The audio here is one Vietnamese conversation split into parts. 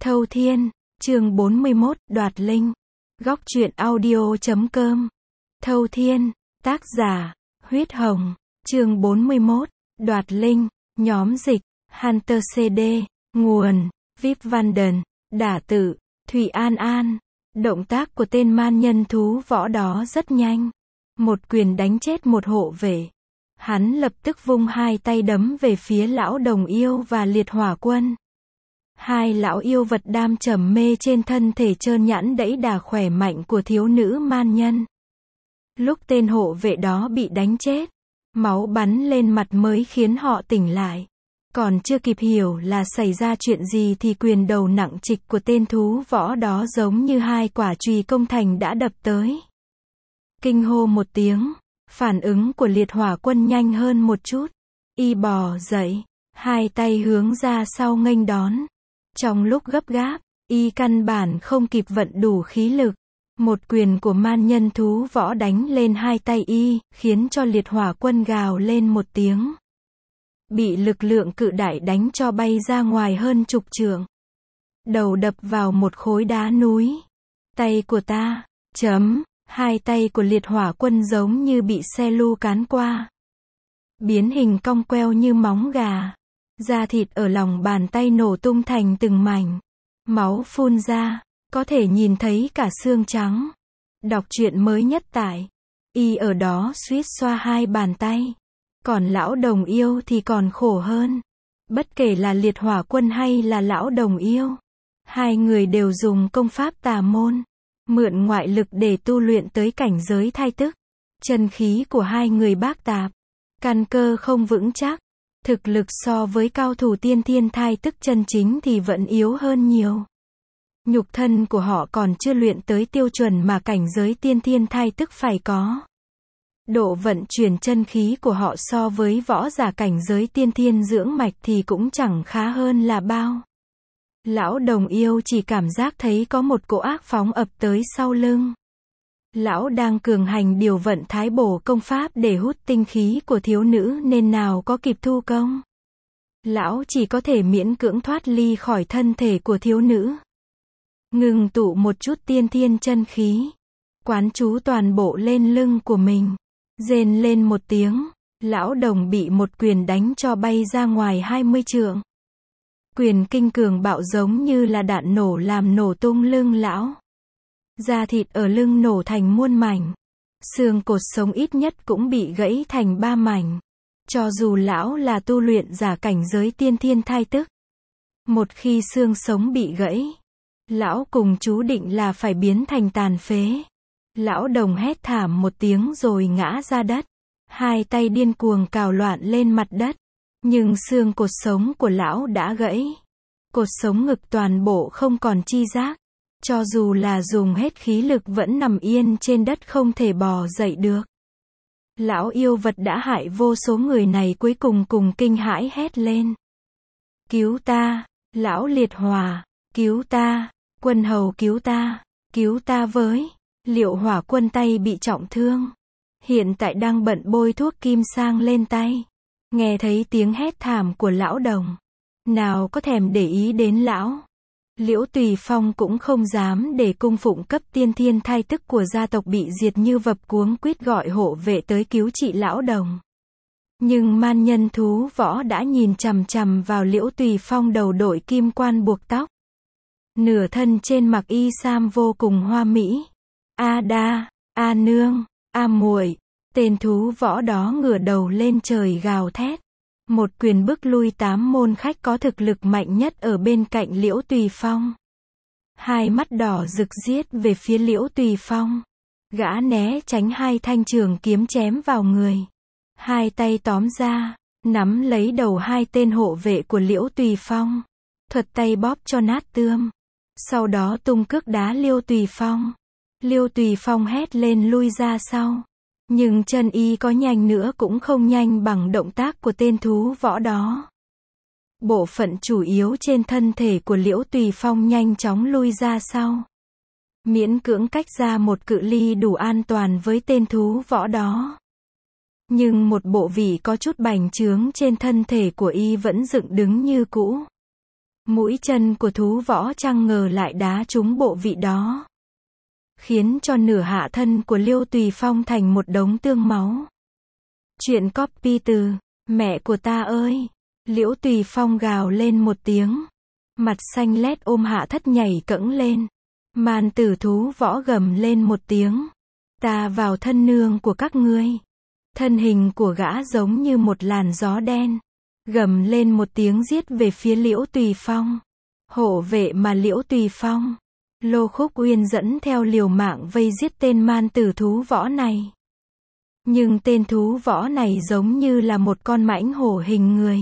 Thâu Thiên, chương 41, đoạt linh. Góc truyện audio.com. Thâu Thiên, tác giả, Huyết Hồng, chương 41, đoạt linh, nhóm dịch, Hunter CD, nguồn, Vip Vanden, đả tự, Thủy An An. Động tác của tên man nhân thú võ đó rất nhanh. Một quyền đánh chết một hộ vệ. Hắn lập tức vung hai tay đấm về phía lão đồng yêu và liệt hỏa quân. Hai lão yêu vật đam trầm mê trên thân thể trơn nhẵn đẫy đà khỏe mạnh của thiếu nữ man nhân. Lúc tên hộ vệ đó bị đánh chết, máu bắn lên mặt mới khiến họ tỉnh lại. Còn chưa kịp hiểu là xảy ra chuyện gì thì quyền đầu nặng trịch của tên thú võ đó giống như hai quả chùy công thành đã đập tới. Kinh hô một tiếng, phản ứng của liệt hỏa quân nhanh hơn một chút. Y bò dậy, hai tay hướng ra sau nghênh đón. Trong lúc gấp gáp, y căn bản không kịp vận đủ khí lực. Một quyền của man nhân thú võ đánh lên hai tay y, khiến cho liệt hỏa quân gào lên một tiếng. Bị lực lượng cự đại đánh cho bay ra ngoài hơn chục trượng. Đầu đập vào một khối đá núi. Tay của ta, hai tay của liệt hỏa quân giống như bị xe lu cán qua. Biến hình cong queo như móng gà. Da thịt ở lòng bàn tay nổ tung thành từng mảnh. Máu phun ra, có thể nhìn thấy cả xương trắng. Đọc truyện mới nhất tại. Y ở đó suýt xoa hai bàn tay. Còn lão đồng yêu thì còn khổ hơn. Bất kể là liệt hỏa quân hay là lão đồng yêu. Hai người đều dùng công pháp tà môn. Mượn ngoại lực để tu luyện tới cảnh giới thai tức. Chân khí của hai người bác tạp. Căn cơ không vững chắc. Thực lực so với cao thủ tiên thiên thai tức chân chính thì vẫn yếu hơn nhiều. Nhục thân của họ còn chưa luyện tới tiêu chuẩn mà cảnh giới tiên thiên thai tức phải có. Độ vận chuyển chân khí của họ so với võ giả cảnh giới tiên thiên dưỡng mạch thì cũng chẳng khá hơn là bao. Lão đồng yêu chỉ cảm giác thấy có một cỗ ác phóng ập tới sau lưng. Lão đang cường hành điều vận thái bổ công pháp để hút tinh khí của thiếu nữ nên nào có kịp thu công. Lão chỉ có thể miễn cưỡng thoát ly khỏi thân thể của thiếu nữ. Ngừng tụ một chút tiên thiên chân khí. Quán chú toàn bộ lên lưng của mình. Rên lên một tiếng, lão đồng bị một quyền đánh cho bay ra ngoài 20 trượng. Quyền kinh cường bạo giống như là đạn nổ làm nổ tung lưng lão. Da thịt ở lưng nổ thành muôn mảnh. Xương cột sống ít nhất cũng bị gãy thành 3 mảnh. Cho dù lão là tu luyện giả cảnh giới tiên thiên thai tức. Một khi xương sống bị gãy, lão cùng chú định là phải biến thành tàn phế. Lão đồng hét thảm một tiếng rồi ngã ra đất. Hai tay điên cuồng cào loạn lên mặt đất. Nhưng xương cột sống của lão đã gãy. Cột sống ngực toàn bộ không còn chi giác. Cho dù là dùng hết khí lực vẫn nằm yên trên đất không thể bò dậy được. Lão yêu vật đã hại vô số người này cuối cùng cùng kinh hãi hét lên. Cứu ta, lão liệt hỏa, cứu ta, quân hầu cứu ta với. Liệu hỏa quân tay bị trọng thương. Hiện tại đang bận bôi thuốc kim sang lên tay. Nghe thấy tiếng hét thảm của lão đồng. Nào có thèm để ý đến lão. Liễu Tùy Phong cũng không dám để cung phụng cấp tiên thiên thai tức của gia tộc bị diệt như vập cuống quýt gọi hộ vệ tới cứu trị lão đồng. Nhưng man nhân thú võ đã nhìn chằm chằm vào Liễu Tùy Phong đầu đội kim quan buộc tóc. Nửa thân trên mặc y sam vô cùng hoa mỹ. A đa, a nương, a muội, tên thú võ đó ngửa đầu lên trời gào thét. Một quyền bức lui 8 môn khách có thực lực mạnh nhất ở bên cạnh Liễu Tùy Phong. Hai mắt đỏ rực giết về phía Liễu Tùy Phong. Gã né tránh hai thanh trường kiếm chém vào người. Hai tay tóm ra, nắm lấy đầu hai tên hộ vệ của Liễu Tùy Phong. Thuật tay bóp cho nát tươm. Sau đó tung cước đá Liễu Tùy Phong. Liễu Tùy Phong hét lên lui ra sau. Nhưng chân y có nhanh nữa cũng không nhanh bằng động tác của tên thú võ đó. Bộ phận chủ yếu trên thân thể của Liễu Tùy Phong nhanh chóng lui ra sau. Miễn cưỡng cách ra một cự ly đủ an toàn với tên thú võ đó. Nhưng một bộ vị có chút bành trướng trên thân thể của y vẫn dựng đứng như cũ. Mũi chân của thú võ chẳng ngờ lại đá trúng bộ vị đó, khiến cho nửa hạ thân của Liêu Tùy Phong thành một đống tương máu. Chuyện copy từ mẹ của ta ơi. Liễu Tùy Phong gào lên một tiếng, mặt xanh lét ôm Hạ Thất nhảy cẫng lên. Man tử thú võ gầm lên một tiếng, ta vào thân nương của các ngươi. Thân hình của gã giống như một làn gió đen, gầm lên một tiếng giết về phía Liễu Tùy Phong. Hộ vệ mà Liễu Tùy Phong, Lô Khúc Uyên dẫn theo liều mạng vây giết tên man tử thú võ này. Nhưng tên thú võ này giống như là một con mãnh hổ hình người.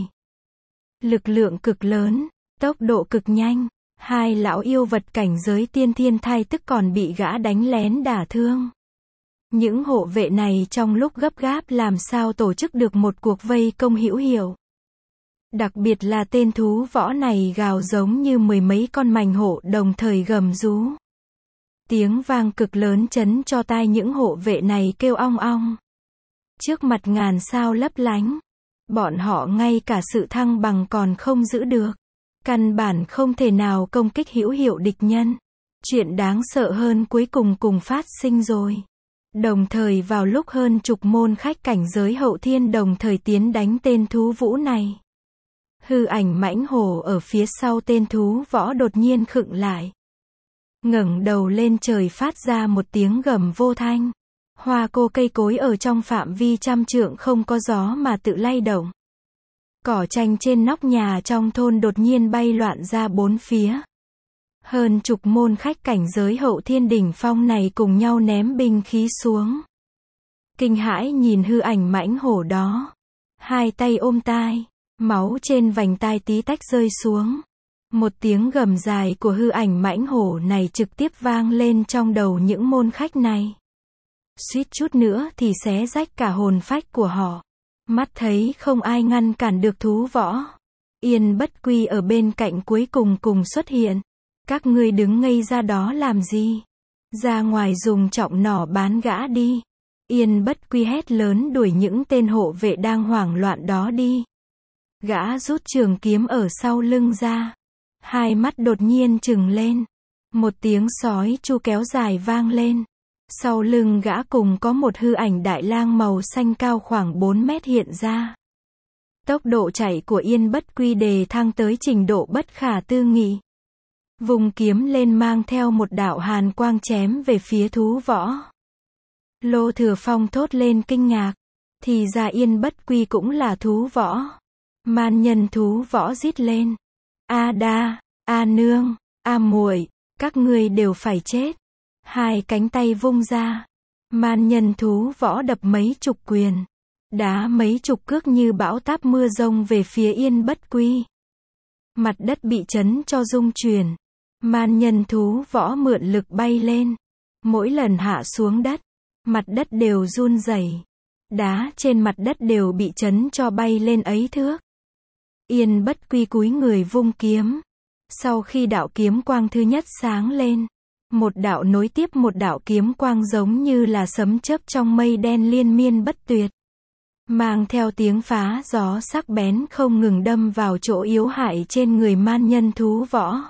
Lực lượng cực lớn, tốc độ cực nhanh, hai lão yêu vật cảnh giới tiên thiên thai tức còn bị gã đánh lén đả thương. Những hộ vệ này trong lúc gấp gáp làm sao tổ chức được một cuộc vây công hữu hiệu. Đặc biệt là tên thú võ này gào giống như mười mấy con mãnh hổ đồng thời gầm rú. Tiếng vang cực lớn chấn cho tai những hộ vệ này kêu ong ong. Trước mặt ngàn sao lấp lánh, bọn họ ngay cả sự thăng bằng còn không giữ được. Căn bản không thể nào công kích hữu hiệu địch nhân. Chuyện đáng sợ hơn cuối cùng phát sinh rồi. Đồng thời vào lúc hơn chục môn khách cảnh giới hậu thiên đồng thời tiến đánh tên thú vũ này. Hư ảnh mãnh hổ ở phía sau tên thú võ đột nhiên khựng lại. Ngẩng đầu lên trời phát ra một tiếng gầm vô thanh. Hoa cô cây cối ở trong phạm vi trăm trượng không có gió mà tự lay động. Cỏ tranh trên nóc nhà trong thôn đột nhiên bay loạn ra bốn phía. Hơn chục môn khách cảnh giới hậu thiên đỉnh phong này cùng nhau ném binh khí xuống. Kinh hãi nhìn hư ảnh mãnh hổ đó. Hai tay ôm tai, máu trên vành tai tí tách rơi xuống. Một tiếng gầm dài của hư ảnh mãnh hổ này trực tiếp vang lên trong đầu những môn khách này. Suýt chút nữa thì xé rách cả hồn phách của họ. Mắt thấy không ai ngăn cản được thú võ. Yên Bất Quy ở bên cạnh cuối cùng xuất hiện. Các ngươi đứng ngây ra đó làm gì? Ra ngoài dùng trọng nỏ bán gã đi. Yên Bất Quy hét lớn đuổi những tên hộ vệ đang hoảng loạn đó đi. Gã rút trường kiếm ở sau lưng ra. Hai mắt đột nhiên trừng lên. Một tiếng sói chu kéo dài vang lên. Sau lưng gã cùng có một hư ảnh đại lang màu xanh cao khoảng 4 mét hiện ra. Tốc độ chạy của Yên Bất Quy đề thăng tới trình độ bất khả tư nghị. Vùng kiếm lên mang theo một đạo hàn quang chém về phía thú võ. Lô Thừa Phong thốt lên kinh ngạc. Thì ra Yên Bất Quy cũng là thú võ. Man nhân thú võ rít lên. A đa, a nương, a muội, các ngươi đều phải chết. Hai cánh tay vung ra. Man nhân thú võ đập mấy chục quyền. Đá mấy chục cước như bão táp mưa rông về phía Yên Bất Quy. Mặt đất bị chấn cho rung chuyển. Man nhân thú võ mượn lực bay lên. Mỗi lần hạ xuống đất, mặt đất đều run rẩy. Đá trên mặt đất đều bị chấn cho bay lên ấy thước. Yên Bất Quy cúi người vung kiếm. Sau khi đạo kiếm quang thứ nhất sáng lên, một đạo nối tiếp một đạo kiếm quang giống như là sấm chớp trong mây đen liên miên bất tuyệt. Mang theo tiếng phá gió sắc bén không ngừng đâm vào chỗ yếu hại trên người man nhân thú võ.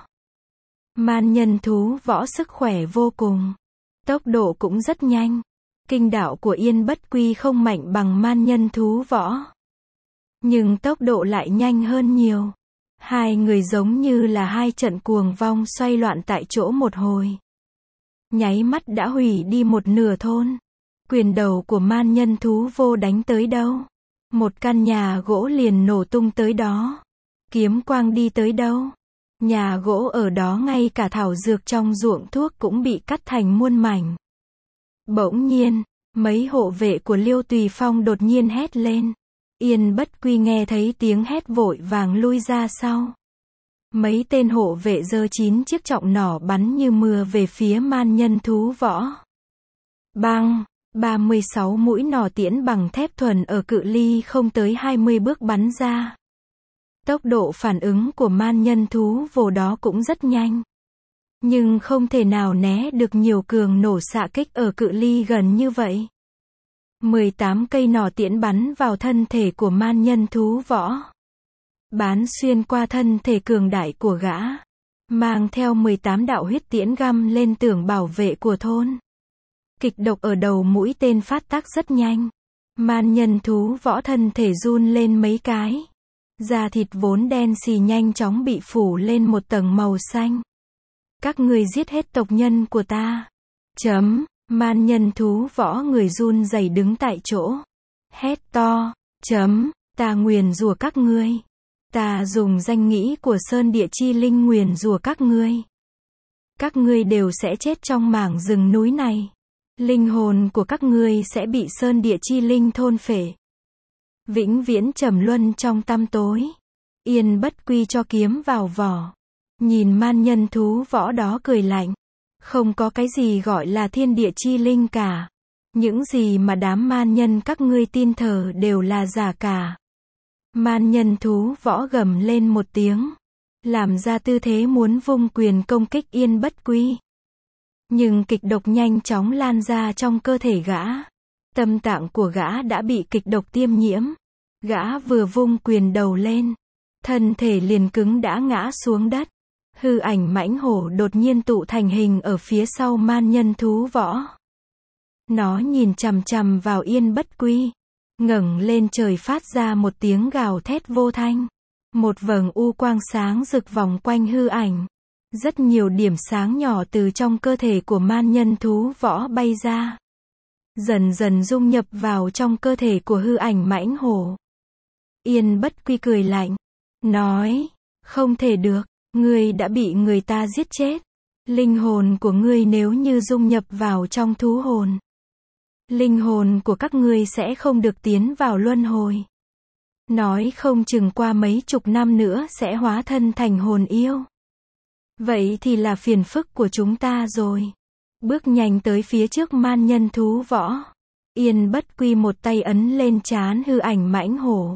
Man nhân thú võ sức khỏe vô cùng. Tốc độ cũng rất nhanh. Kinh đạo của Yên Bất Quy không mạnh bằng man nhân thú võ. Nhưng tốc độ lại nhanh hơn nhiều. Hai người giống như là hai trận cuồng vong xoay loạn tại chỗ một hồi. Nháy mắt đã hủy đi một nửa thôn. Quyền đầu của man nhân thú vô đánh tới đâu, một căn nhà gỗ liền nổ tung tới đó. Kiếm quang đi tới đâu, nhà gỗ ở đó ngay cả thảo dược trong ruộng thuốc cũng bị cắt thành muôn mảnh. Bỗng nhiên, mấy hộ vệ của Liêu Tùy Phong đột nhiên hét lên. Yên Bất Quy nghe thấy tiếng hét vội vàng lui ra sau. Mấy tên hộ vệ giơ 9 chiếc trọng nỏ bắn như mưa về phía man nhân thú võ. Bang! 36 mũi nỏ tiễn bằng thép thuần ở cự ly không tới 20 bước bắn ra. Tốc độ phản ứng của man nhân thú vồ đó cũng rất nhanh. Nhưng không thể nào né được nhiều cường nổ xạ kích ở cự ly gần như vậy. 18 cây nỏ tiễn bắn vào thân thể của man nhân thú võ. bắn xuyên qua thân thể cường đại của gã, mang theo 18 đạo huyết tiễn găm lên tường bảo vệ của thôn. Kịch độc ở đầu mũi tên phát tác rất nhanh. Man nhân thú võ thân thể run lên mấy cái. Da thịt vốn đen xì nhanh chóng bị phủ lên một tầng màu xanh. Các ngươi giết hết tộc nhân của ta. Man nhân thú võ người run rẩy đứng tại chỗ. Hét to. Ta nguyền rủa các ngươi. Ta dùng danh nghĩa của Sơn Địa Chi Linh nguyền rủa các ngươi. Các ngươi đều sẽ chết trong mảng rừng núi này. Linh hồn của các ngươi sẽ bị Sơn Địa Chi Linh thôn phệ. Vĩnh viễn trầm luân trong tăm tối. Yên Bất Quy cho kiếm vào vỏ. Nhìn man nhân thú võ đó cười lạnh. Không có cái gì gọi là Thiên Địa Chi Linh cả. Những gì mà đám man nhân các ngươi tin thờ đều là giả cả. Man nhân thú võ gầm lên một tiếng. Làm ra tư thế muốn vung quyền công kích Yên Bất Quy. Nhưng kịch độc nhanh chóng lan ra trong cơ thể gã. Tâm tạng của gã đã bị kịch độc tiêm nhiễm. Gã vừa vung quyền đầu lên. Thân thể liền cứng đã ngã xuống đất. Hư ảnh mãnh hổ đột nhiên tụ thành hình ở phía sau man nhân thú võ. Nó nhìn chằm chằm vào Yên Bất Quy. Ngẩng lên trời phát ra một tiếng gào thét vô thanh. Một vầng u quang sáng rực vòng quanh hư ảnh. Rất nhiều điểm sáng nhỏ từ trong cơ thể của man nhân thú võ bay ra. Dần dần dung nhập vào trong cơ thể của hư ảnh mãnh hổ. Yên Bất Quy cười lạnh. Nói. Không thể được. Ngươi đã bị người ta giết chết. Linh hồn của ngươi nếu như dung nhập vào trong thú hồn. Linh hồn của các ngươi sẽ không được tiến vào luân hồi. Nói không chừng qua mấy chục năm nữa sẽ hóa thân thành hồn yêu. Vậy thì là phiền phức của chúng ta rồi. Bước nhanh tới phía trước man nhân thú võ. Yên Bất Quy một tay ấn lên trán hư ảnh mãnh hổ.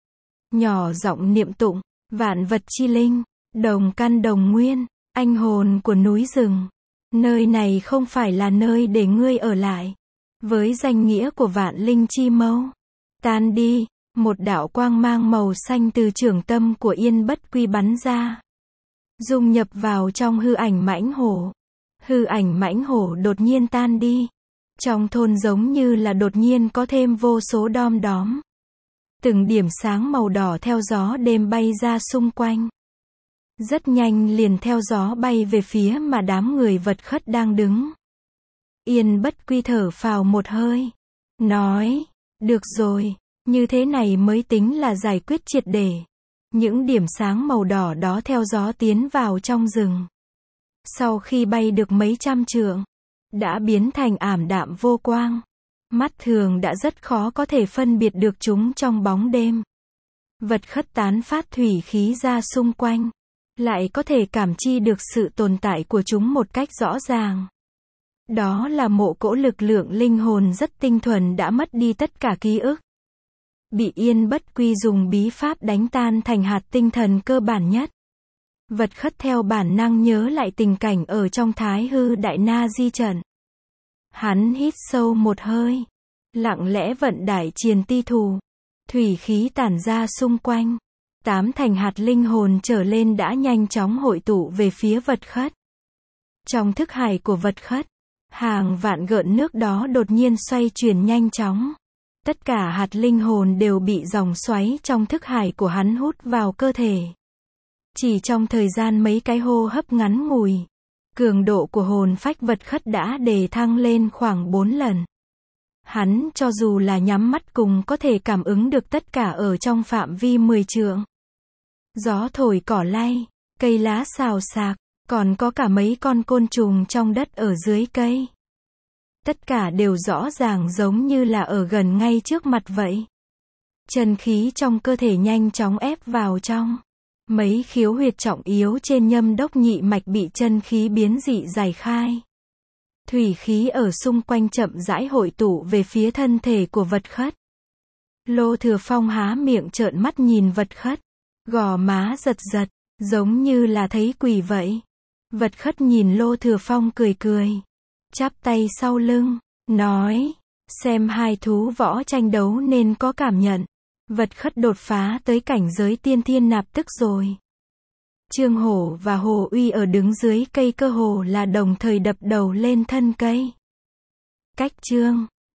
Nhỏ giọng niệm tụng. Vạn vật chi linh. Đồng căn đồng nguyên. Anh hồn của núi rừng. Nơi này không phải là nơi để ngươi ở lại. Với danh nghĩa của vạn linh chi mâu. Tan đi. Một đạo quang mang màu xanh từ trường tâm của Yên Bất Quy bắn ra. Dung nhập vào trong hư ảnh mãnh hổ. Hư ảnh mãnh hổ đột nhiên tan đi. Trong thôn giống như là đột nhiên có thêm vô số đom đóm. Từng điểm sáng màu đỏ theo gió đêm bay ra xung quanh. Rất nhanh liền theo gió bay về phía mà đám người vật khất đang đứng. Yên Bất Quy thở phào một hơi. Nói. Được rồi. Như thế này mới tính là giải quyết triệt để. Những điểm sáng màu đỏ đó theo gió tiến vào trong rừng. Sau khi bay được mấy trăm trượng, đã biến thành ảm đạm vô quang. Mắt thường đã rất khó có thể phân biệt được chúng trong bóng đêm. Vật khất tán phát thủy khí ra xung quanh. Lại có thể cảm chi được sự tồn tại của chúng một cách rõ ràng. Đó là mộ cỗ lực lượng linh hồn rất tinh thuần đã mất đi tất cả ký ức. Bị Yên Bất Quy dùng bí pháp đánh tan thành hạt tinh thần cơ bản nhất. Vật khất theo bản năng nhớ lại tình cảnh ở trong Thái Hư Đại Na Di trận. Hắn hít sâu một hơi. Lặng lẽ vận Đại Triền Ti Thù. Thủy khí tản ra xung quanh. 8 thành hạt linh hồn trở lên đã nhanh chóng hội tụ về phía vật khất. Trong thức hải của vật khất, hàng vạn gợn nước đó đột nhiên xoay chuyển nhanh chóng. Tất cả hạt linh hồn đều bị dòng xoáy trong thức hải của hắn hút vào cơ thể. Chỉ trong thời gian mấy cái hô hấp ngắn ngủi, cường độ của hồn phách vật khất đã đề thăng lên khoảng 4 lần. Hắn cho dù là nhắm mắt cùng có thể cảm ứng được tất cả ở trong phạm vi 10 trượng. Gió thổi cỏ lay, cây lá xào xạc, còn có cả mấy con côn trùng trong đất ở dưới cây. Tất cả đều rõ ràng giống như là ở gần ngay trước mặt vậy. Chân khí trong cơ thể nhanh chóng ép vào trong. Mấy khiếu huyệt trọng yếu trên nhâm đốc nhị mạch bị chân khí biến dị giải khai. Thủy khí ở xung quanh chậm rãi hội tụ về phía thân thể của vật khất. Lô Thừa Phong há miệng trợn mắt nhìn vật khất. Gò má giật giật, giống như là thấy quỷ vậy. Vật khất nhìn Lô Thừa Phong cười cười. Chắp tay sau lưng, nói. Xem hai thú võ tranh đấu nên có cảm nhận. Vật khất đột phá tới cảnh giới tiên thiên nạp tức rồi. Trương Hổ và Hồ Uy ở đứng dưới cây cơ hồ là đồng thời đập đầu lên thân cây. Cách Trương